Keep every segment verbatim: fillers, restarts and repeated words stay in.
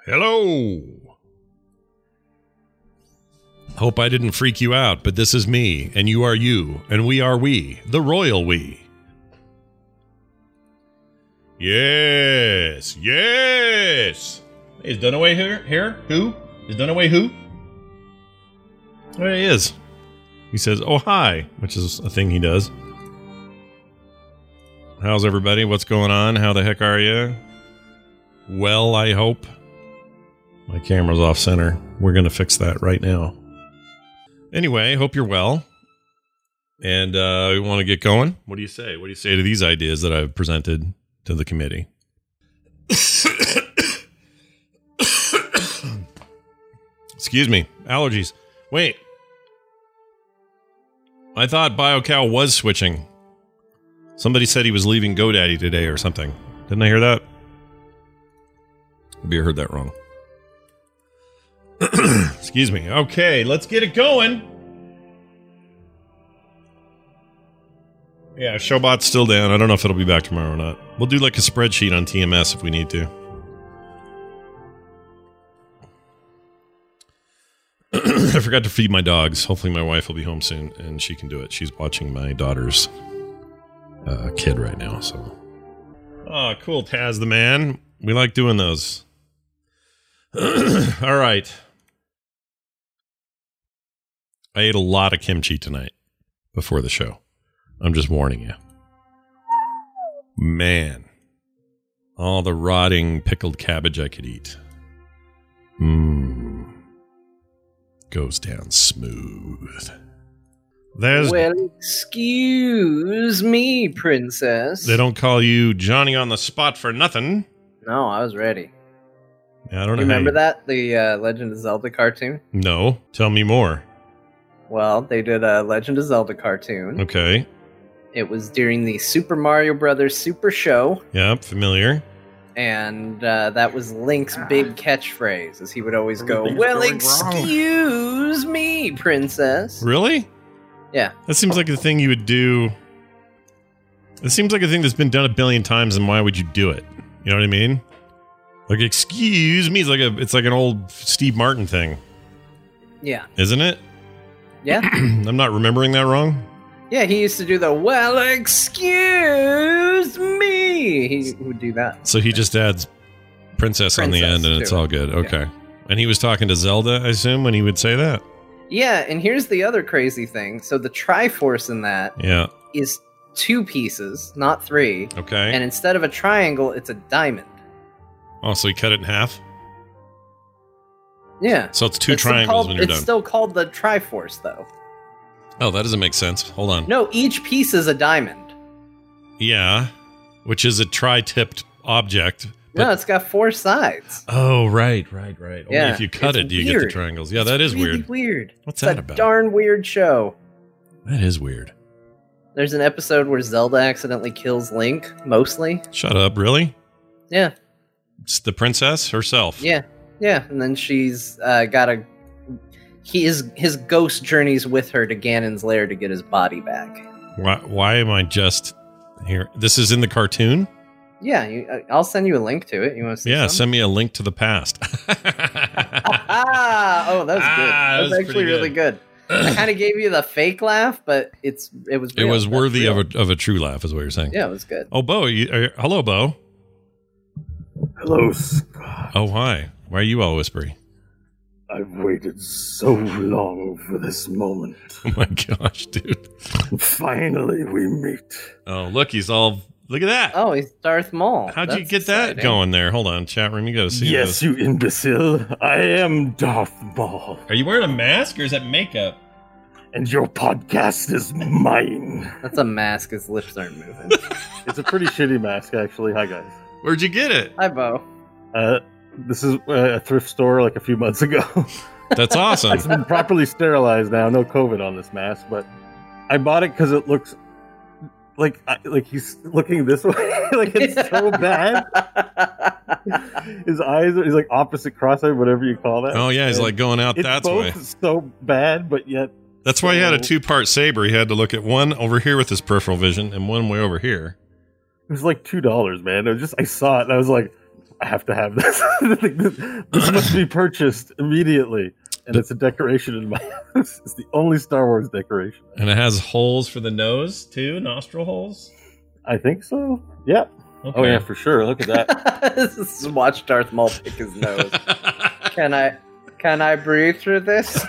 Hello. Hope I didn't freak you out, but this is me, and you are you, and we are we, the royal we. Yes, yes. Is Dunaway here? Here? Who? Is Dunaway who? There he is. He says, oh, hi, which is a thing he does. How's everybody? What's going on? How the heck are you? Well, I hope. My camera's off center. We're going to fix that right now. Anyway, hope you're well. And uh, we want to get going. What do you say? What do you say to these ideas that I've presented to the committee? Excuse me. Allergies. Wait. I thought BioCow was switching. Somebody said he was leaving GoDaddy today or something. Didn't I hear that? Maybe I heard that wrong. Excuse me. Okay, let's get it going. Yeah, Showbot's still down. I don't know if it'll be back tomorrow or not. We'll do like a spreadsheet on T M S if we need to. I forgot to feed my dogs. Hopefully my wife will be home soon and she can do it. She's watching my daughter's uh, kid right now. So, oh, cool. Taz the man. We like doing those. All right. I ate a lot of kimchi tonight before the show. I'm just warning you. Man. All the rotting pickled cabbage I could eat. Mmm. Goes down smooth. There's. Well, excuse me, princess. They don't call you Johnny on the spot for nothing. No, I was ready. I don't know. You remember you... that? The uh, Legend of Zelda cartoon? No. Tell me more. Well, they did a Legend of Zelda cartoon. Okay. It was during the Super Mario Brothers Super Show. Yep, familiar. And uh, that was Link's big catchphrase, as he would always go, well, excuse wrong. me, princess. Really? Yeah. That seems like the thing you would do. It seems like a thing that's been done a billion times, and why would you do it? You know what I mean? Like, excuse me, it's like a, it's like an old Steve Martin thing. Yeah. Isn't it? Yeah. I'm not remembering that wrong. Yeah, he used to do the, well, excuse me. He would do that. So he just adds princess, princess on the end, and it's all good. Okay. Yeah. And he was talking to Zelda, I assume, when he would say that? Yeah, and here's the other crazy thing. So the Triforce in that yeah. is two pieces, not three. Okay. And instead of a triangle, it's a diamond. Oh, so he cut it in half? Yeah. So it's two it's triangles called, when you're it's done. It's still called the Triforce, though. Oh, that doesn't make sense. Hold on. No, each piece is a diamond. Yeah, which is a tri-tipped object. But... No, it's got four sides. Oh, right, right, right. Only yeah, if you cut it, do you weird. get the triangles. Yeah, it's that is really weird. weird. What's it's that a about? Darn weird show. That is weird. There's an episode where Zelda accidentally kills Link, mostly. Shut up, really? Yeah. It's the princess herself. Yeah, yeah, and then she's uh, got a... He is, his ghost journeys with her to Ganon's lair to get his body back. Why, why am I just here? This is in the cartoon? Yeah, you, uh, I'll send you a link to it. You want to see Yeah, some? send me a link to the past. ah, oh, that was ah, good. That was, was actually really good. I kind of gave you the fake laugh, but it's it was real. It was That's worthy real. of a, of a true laugh, is what you're saying. Yeah, it was good. Oh, Bo. You, are, hello, Bo. Hello, Scott. Oh, hi. Why are you all whispery? I've waited so long for this moment. Oh my gosh, dude. Finally, we meet. Oh, look, he's all... Look at that. Oh, he's Darth Maul. How'd That's you get exciting. that going there? Hold on, chat room, you gotta see yes, this. you imbecile. I am Darth Maul. Are you wearing a mask, or is that makeup? And your podcast is mine. That's a mask. His lips aren't moving. It's a pretty shitty mask, actually. Hi, guys. Where'd you get it? Hi, Bo. Uh, this is uh, a thrift store like a few months ago. That's awesome. It's been properly sterilized now. No COVID on this mask, but I bought it because it looks like like he's looking this way. Like it's so bad. His eyes are he's like opposite cross-eyed, whatever you call that. Oh yeah, he's and like going out it's that both way. So bad, but yet that's why he had a two-part saber. He had to look at one over here with his peripheral vision and one way over here. It was like two dollars, man. It was just I saw it and I was like, I have to have this. This must be purchased immediately. And it's a decoration in my house. It's the only Star Wars decoration. And it has holes for the nose, too? Nostril holes? I think so. Yeah. Okay. Oh, yeah, for sure. Look at that. Just watch Darth Maul pick his nose. Can I can I breathe through this?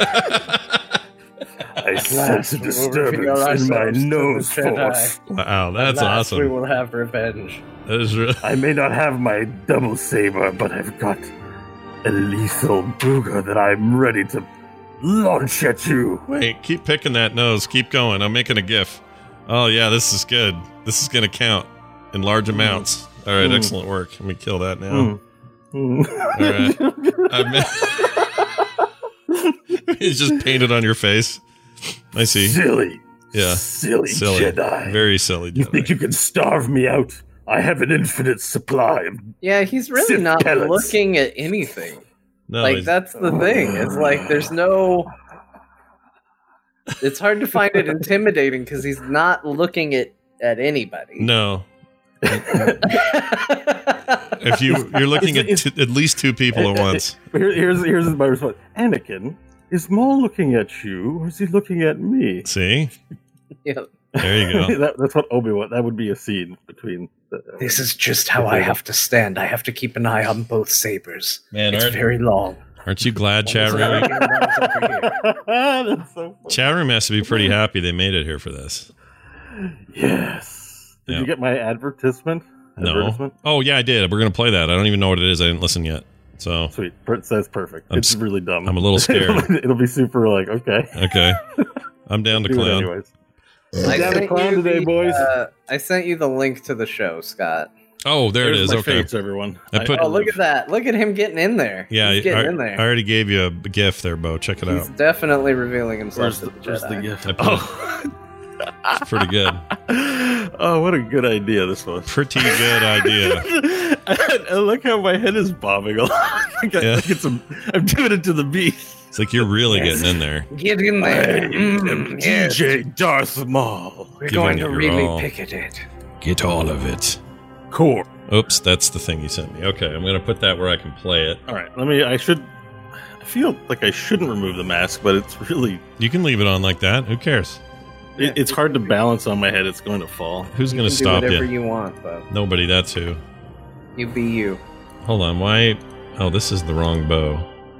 I sense a disturbance in my nose force. Wow, that's awesome. We will have revenge. That is really... I may not have my double saber, but I've got a lethal booger that I'm ready to launch at you. Wait, keep picking that nose. Keep going. I'm making a GIF. Oh, yeah, this is good. This is going to count in large amounts. All right, mm. excellent work. Let me kill that now. Mm. Mm. All right. It's just painted on your face. I see. Silly. Yeah. Silly, silly Jedi. Very silly Jedi. You think you can starve me out? I have an infinite supply of Yeah, he's really Sith not pellets. looking at anything. No, like, he's- that's the thing. It's like, there's no... It's hard to find it intimidating because he's not looking at, at anybody. No. If you, you're looking at t- at least two people at once. Here, here's, here's my response. Anakin, is Maul looking at you, or is he looking at me? See? Yeah. There you go. that, that's what Obi-Wan, that would be a scene between... The, uh, This is just how I have to stand. I have to keep an eye on both sabers. Man, it's aren't, very long. aren't you glad, chat room? That's so funny. Chat room has to be pretty happy they made it here for this. Yes. Did Yeah. you get my advertisement? No. advertisement? Oh, yeah, I did. We're going to play that. I don't even know what it is. I didn't listen yet. So, Sweet. It says perfect. I'm it's s- really dumb. I'm a little scared. It'll be super like, okay. okay. I'm down to Do it clown. anyways. I Down to sent clown you today, the, boys. Uh, I sent you the link to the show, Scott. Oh, there There's it is. my Okay. face, everyone. I put- Oh, look at that. Look at him getting in there. Yeah, He's I, getting I, in there. I already gave you a GIF there, Bo. Check it He's out. definitely revealing himself Where's to the, the, where's the Jedi. gift? I put Oh. It's pretty good. Oh, what a good idea this was. Pretty good idea. I, I look how my head is bobbing along. like I, Yeah. like it's a, I'm doing it to the beat. It's like you're really Yes. getting in there. Get in I there. am Mm, yes. D J Darth Maul. We're Giving going it to your really all. pick at it. Get all of it. Core. Oops, that's the thing you sent me. Okay, I'm going to put that where I can play it. All right, let me. I should. I feel like I shouldn't remove the mask, but it's really. You can leave it on like that. Who cares? It, it's hard to balance on my head. It's going to fall. Who's You going to can stop do whatever you? you want, though. Nobody, that's who. You be you. Hold on, why? Oh, this is the wrong bow.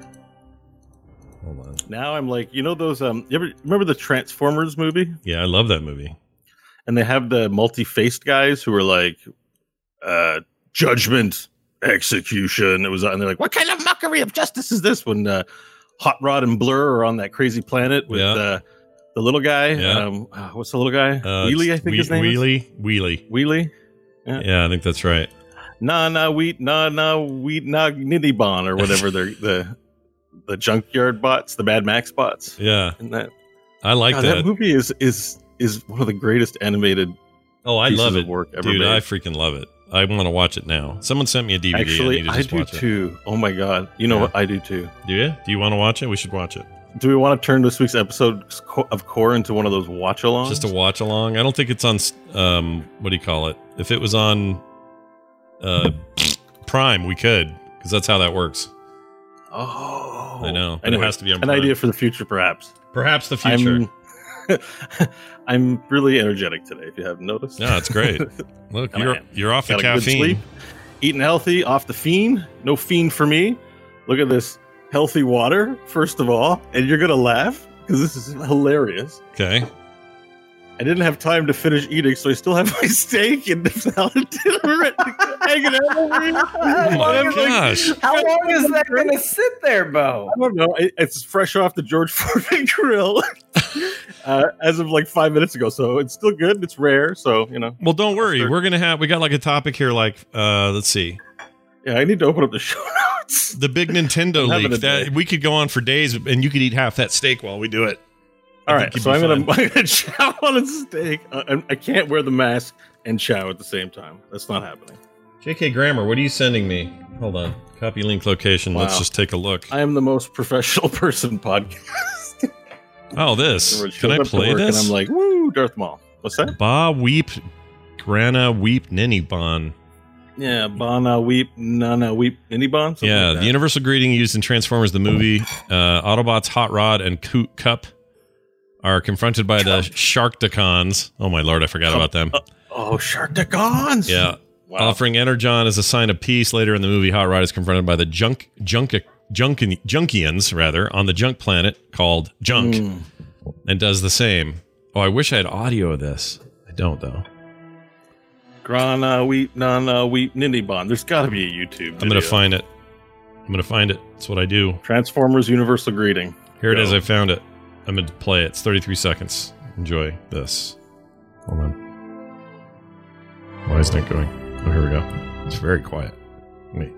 Hold on. Now I'm like, you know those. Um, you ever remember the Transformers movie? Yeah, I love that movie. And they have the multi-faced guys who are like, uh, judgment, execution. It was, and they're like, what kind of mockery of justice is this? When uh, Hot Rod and Blur are on that crazy planet with Yeah. uh, the little guy. Yeah. Um, uh, what's the little guy? Uh, Wheelie, I think Whe- his name is. Wheelie? Wheelie. Wheelie. Yeah, I think that's right. Nah, nah, wheat, nah, nah, wheat, nah, nitty bon, or whatever they're the the junkyard bots, the Mad Max bots. Yeah, And that, I like God, that. that movie is is is one of the greatest animated Oh, I pieces love of it. work ever Dude, made. I freaking love it. I want to watch it now. Someone sent me a D V D. Actually, I need to I just do watch it. too. Oh my god! You know Yeah. what? I do too. Do you? Do you want to watch it? We should watch it. Do we want to turn this week's episode of Core into one of those watch-alongs? Just a watch along. I don't think it's on. Um, what do you call it? If it was on uh, Prime, we could, because that's how that works. Oh, I know, but Anyway, it has to be on an Prime. idea for the future, perhaps. Perhaps the future. I'm, I'm really energetic today. If you haven't noticed. No, it's great. Look, Come you're on. you're off the Got a good caffeine. sleep, eating healthy, off the fiend. No fiend for me. Look at this healthy water, first of all, and you're gonna laugh because this is hilarious. Okay. I didn't have time to finish eating, so I still have my steak and salad dinner hanging out over here. Oh my I'm like, gosh. How long is that going to sit there, Bo? I don't know. It, it's fresh off the George Foreman grill uh, as of like five minutes ago, so it's still good. It's rare, so you know. Well, don't worry. Sure. We're gonna have. We got like a topic here. Like, uh, let's see. Yeah, I need to open up the show notes. The big Nintendo I'm having leak. a day. That we could go on for days, and you could eat half that steak while we do it. All I right, think so you'd I'm be gonna, fine. I'm gonna chow on a steak. Uh, I, I can't wear the mask and chow at the same time. That's not happening. J K Grammar, what are you sending me? Hold on. Copy link location. Let's Wow. just take a look. I am the most professional person podcast. Oh, this. Everyone Can shows I up to play work this? And I'm like, woo, Darth Maul. What's that? Ba Weep Grana Weep Ninny Bon. Yeah, Bana Weep, Nana Weep, Mini Bon. Yeah, like the universal greeting used in Transformers the movie. Uh, Autobots Hot Rod and Co- Cup are confronted by the Sharkticons. Oh my lord, I forgot about them. Uh, oh, Sharkticons! Yeah. Wow. Offering Energon as a sign of peace. Later in the movie, Hot Rod is confronted by the junk, junk, junk, Junkians, rather, on the junk planet called Junk, mm. and does the same. Oh, I wish I had audio of this. I don't, though. Grana Weep, Nana Weep, Ninibon. There's got to be a YouTube video. I'm going to find it. I'm going to find it. That's what I do. Transformers Universal Greeting. Here Go. it is. I found it. I'm going to play it. It's thirty-three seconds. Enjoy this. Hold on. Why isn't it going? Oh, here we go. It's very quiet. Wait.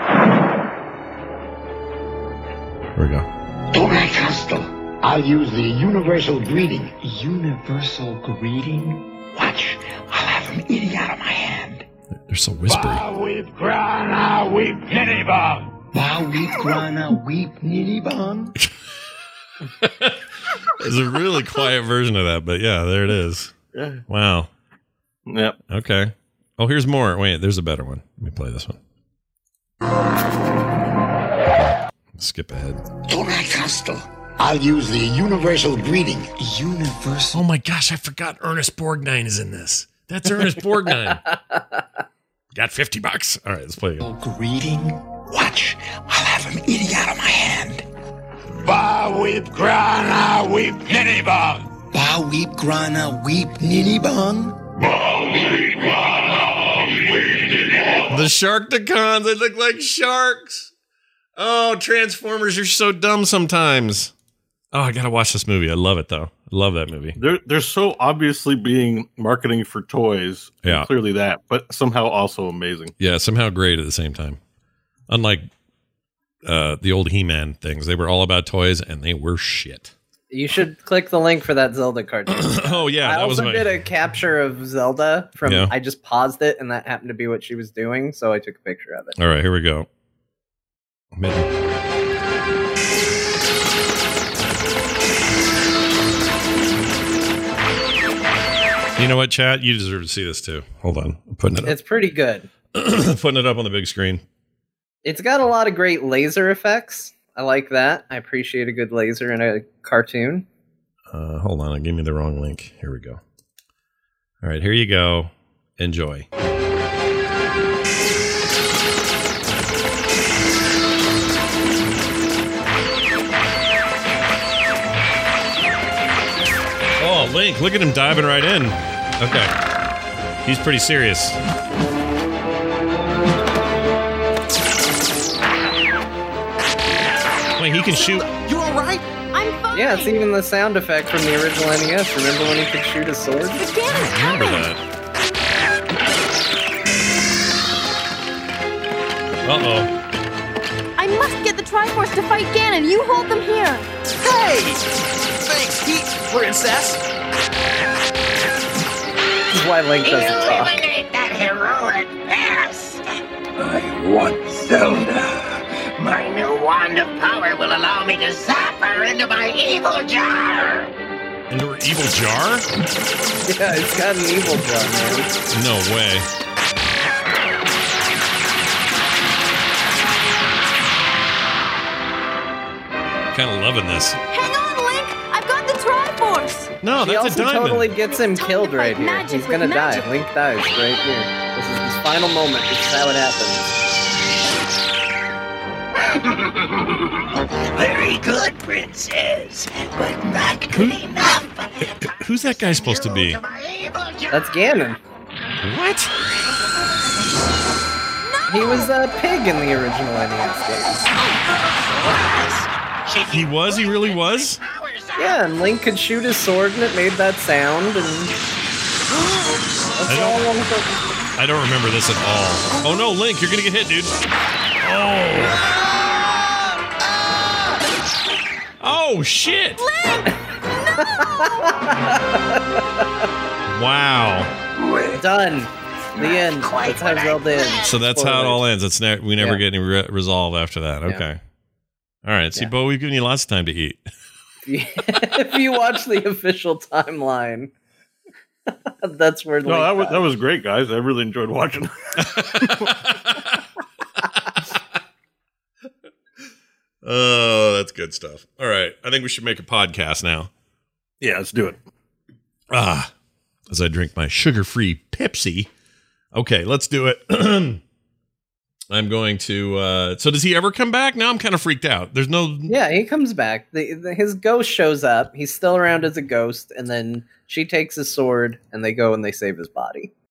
Here we go. Donai Castle. I'll use the universal greeting. Universal greeting? Watch. I'll have him eating out of my hand. They're so whispery. Ba weep grana weep nitty-bon. Ba weep grana weep nitty-bon. There's a really quiet version of that, but yeah, there it is. Yeah. Wow. Yep. Okay. Oh, here's more. Wait, there's a better one. Let me play this one. Okay. Skip ahead. Donai Castle. I'll use the universal greeting. Universal. Oh my gosh, I forgot Ernest Borgnine is in this. That's Ernest Borgnine. Got fifty bucks. All right, let's play again. Greeting. Watch. I'll have him eating out of my hand. Ba weep grana weep nitty-bon. Ba weep grana weep nitty-bon. Ba weep grana weep nitty-bon. The Sharkticons, they look like sharks. Oh, Transformers, you're so dumb sometimes. Oh, I gotta watch this movie. I love it, though. I love that movie. They're, they're so obviously being marketing for toys. Yeah. Clearly that, but somehow also amazing. Yeah, somehow great at the same time. Unlike uh, the old He-Man things. They were all about toys, and they were shit. You should click the link for that Zelda cartoon. Oh, yeah. I that also was my... did a capture of Zelda from, yeah. I just paused it, and that happened to be what she was doing, so I took a picture of it. All right, here we go. Mitten. You know what, chat? You deserve to see this too. Hold on. I'm putting it up. It's pretty good. Putting it up on the big screen. It's got a lot of great laser effects. I like that. I appreciate a good laser in a cartoon. Uh, hold on. It gave me the wrong link. Here we go. All right, here you go. Enjoy. Oh, Link, look at him diving right in. Okay. He's pretty serious. Wait, he can shoot. You alright? I'm fine. Yeah, it's even the sound effect from the original N E S. Remember when he could shoot a sword? The Ganon's I remember coming. that. Uh-oh. I must get the Triforce to fight Ganon. You hold them here. Hey! Thanks, Heat Princess. This is why Link doesn't talk. Eliminate that heroic past. I want Zelda. My new wand of power will allow me to zap her into my evil jar. Into her evil jar? Yeah, it's got an evil jar, man. No way. Kind of loving this. Hang on, Link. I've got the Triforce. No, He that's a also diamond. totally gets him Time killed to right fight here. magic He's gonna with die. magic. Link dies right here. This is his final moment. This is how it happens. Very good, princess, but not good enough. Who's that guy supposed to be? That's Ganon. What? He was a pig in the original N E S games. He was? He really was? Yeah, and Link could shoot his sword and it made that sound, and that's I all don't- one thing. I don't remember this at all. Oh no, Link, you're gonna get hit, dude. Oh. Oh, shit! Link! Wow. Done. The end. That's how Zelda ends. So that's how it all ends. It's ne- we never Yeah. get any re- resolve after that. Yeah. Okay. All right. See, Yeah. Bo, we've given you lots of time to eat. If you watch the official timeline, That's where. No, that was, that was great, guys. I really enjoyed watching. Oh, that's good stuff. All right. I think we should make a podcast now. Yeah, let's do it. Ah, as I drink my sugar-free Pepsi. Okay, let's do it. I'm going to... Uh, so does he ever come back? Now I'm kind of freaked out. There's no... Yeah, he comes back. The, the, his ghost shows up. He's still around as a ghost. And then she takes his sword and they go and they save his body.